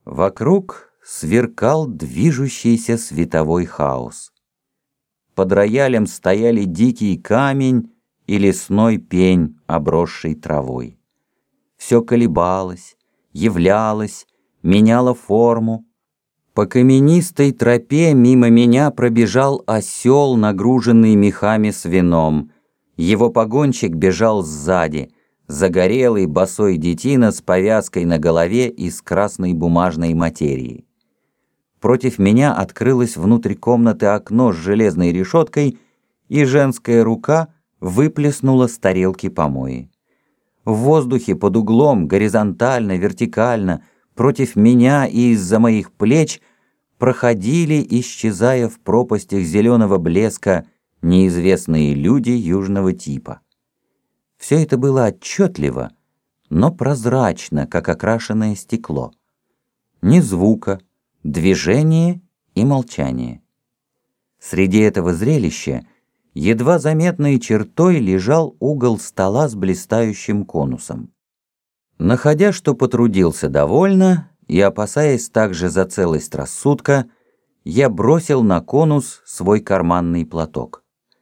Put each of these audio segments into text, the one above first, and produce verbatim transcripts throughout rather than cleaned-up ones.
Вокруг сверкал движущийся световой хаос. Под роялем стояли дикий камень и лесной пень, обросший травой. Все колебалось, являлось, меняло форму. По каменистой тропе мимо меня пробежал осел, нагруженный мехами с вином. Его погонщик бежал сзади, загорелый босой детина с повязкой на голове из красной бумажной материи. Против меня открылось внутрь комнаты окно с железной решеткой, и женская рука выплеснула с тарелки помои. В воздухе под углом, горизонтально, вертикально, против меня и из-за моих плеч проходили, исчезая в пропастях зеленого блеска, неизвестные люди южного типа. Все это было отчетливо, но прозрачно, как окрашенное стекло. Ни звука, движение и молчание. Среди этого зрелища едва заметной чертой лежал угол стола с блистающим конусом. Находя, что потрудился довольно, и опасаясь также за целость рассудка, я бросил на конус свой карманный платок.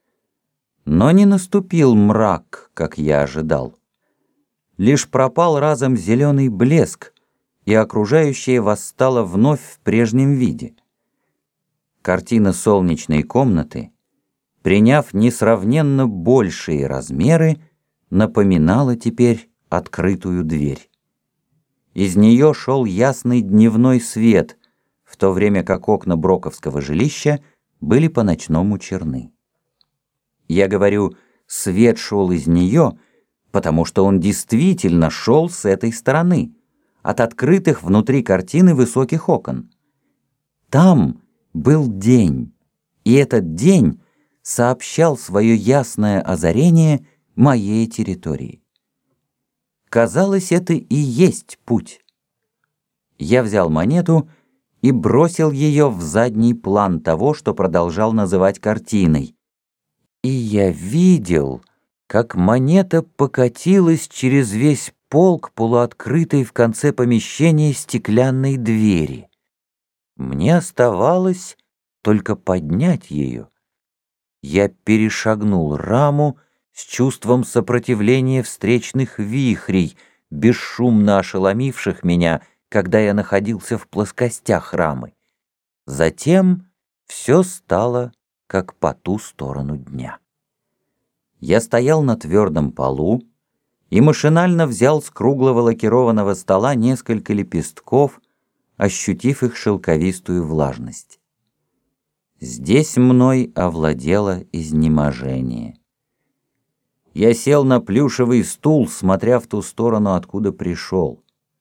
Но не наступил мрак, как я ожидал. Лишь пропал разом зеленый блеск, и окружающее восстало вновь в прежнем виде. Картина солнечной комнаты, приняв несравненно большие размеры, напоминала теперь открытую дверь. Из нее шел ясный дневной свет, в то время как окна броковского жилища были по-ночному черны. Я говорю, свет шел из нее, потому что он действительно шел с этой стороны, от открытых внутри картины высоких окон. Там был день, и этот день сообщал свое ясное озарение моей территории. Казалось, это и есть путь. Я взял монету и бросил ее в задний план того, что продолжал называть картиной. И я видел, как монета покатилась через весь пол к полуоткрытой в конце помещения стеклянной двери. Мне оставалось только поднять ее. Я перешагнул раму с чувством сопротивления встречных вихрей, бесшумно ошеломивших меня, когда я находился в плоскостях рамы. Затем все стало как по ту сторону дня. Я стоял на твердом полу и машинально взял с круглого лакированного стола несколько лепестков, ощутив их шелковистую влажность. Здесь мной овладело изнеможение. Я сел на плюшевый стул, смотря в ту сторону, откуда пришел.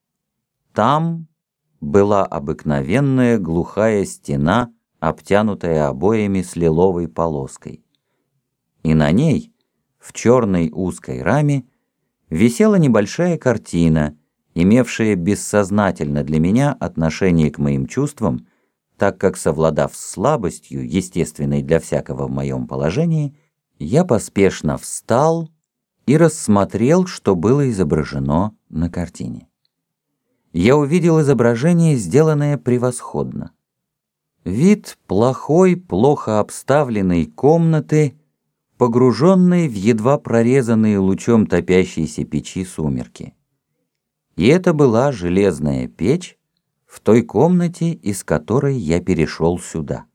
Там была обыкновенная глухая стена, обтянутая обоями с лиловой полоской. И на ней, в черной узкой раме, висела небольшая картина, имевшая бессознательно для меня отношение к моим чувствам, так как, совладав с слабостью, естественной для всякого в моем положении, я поспешно встал и рассмотрел, что было изображено на картине. Я увидел изображение, сделанное превосходно. Вид плохой, плохо обставленной комнаты, погруженной в едва прорезанные лучом топящейся печи сумерки. И это была железная печь в той комнате, из которой я перешел сюда.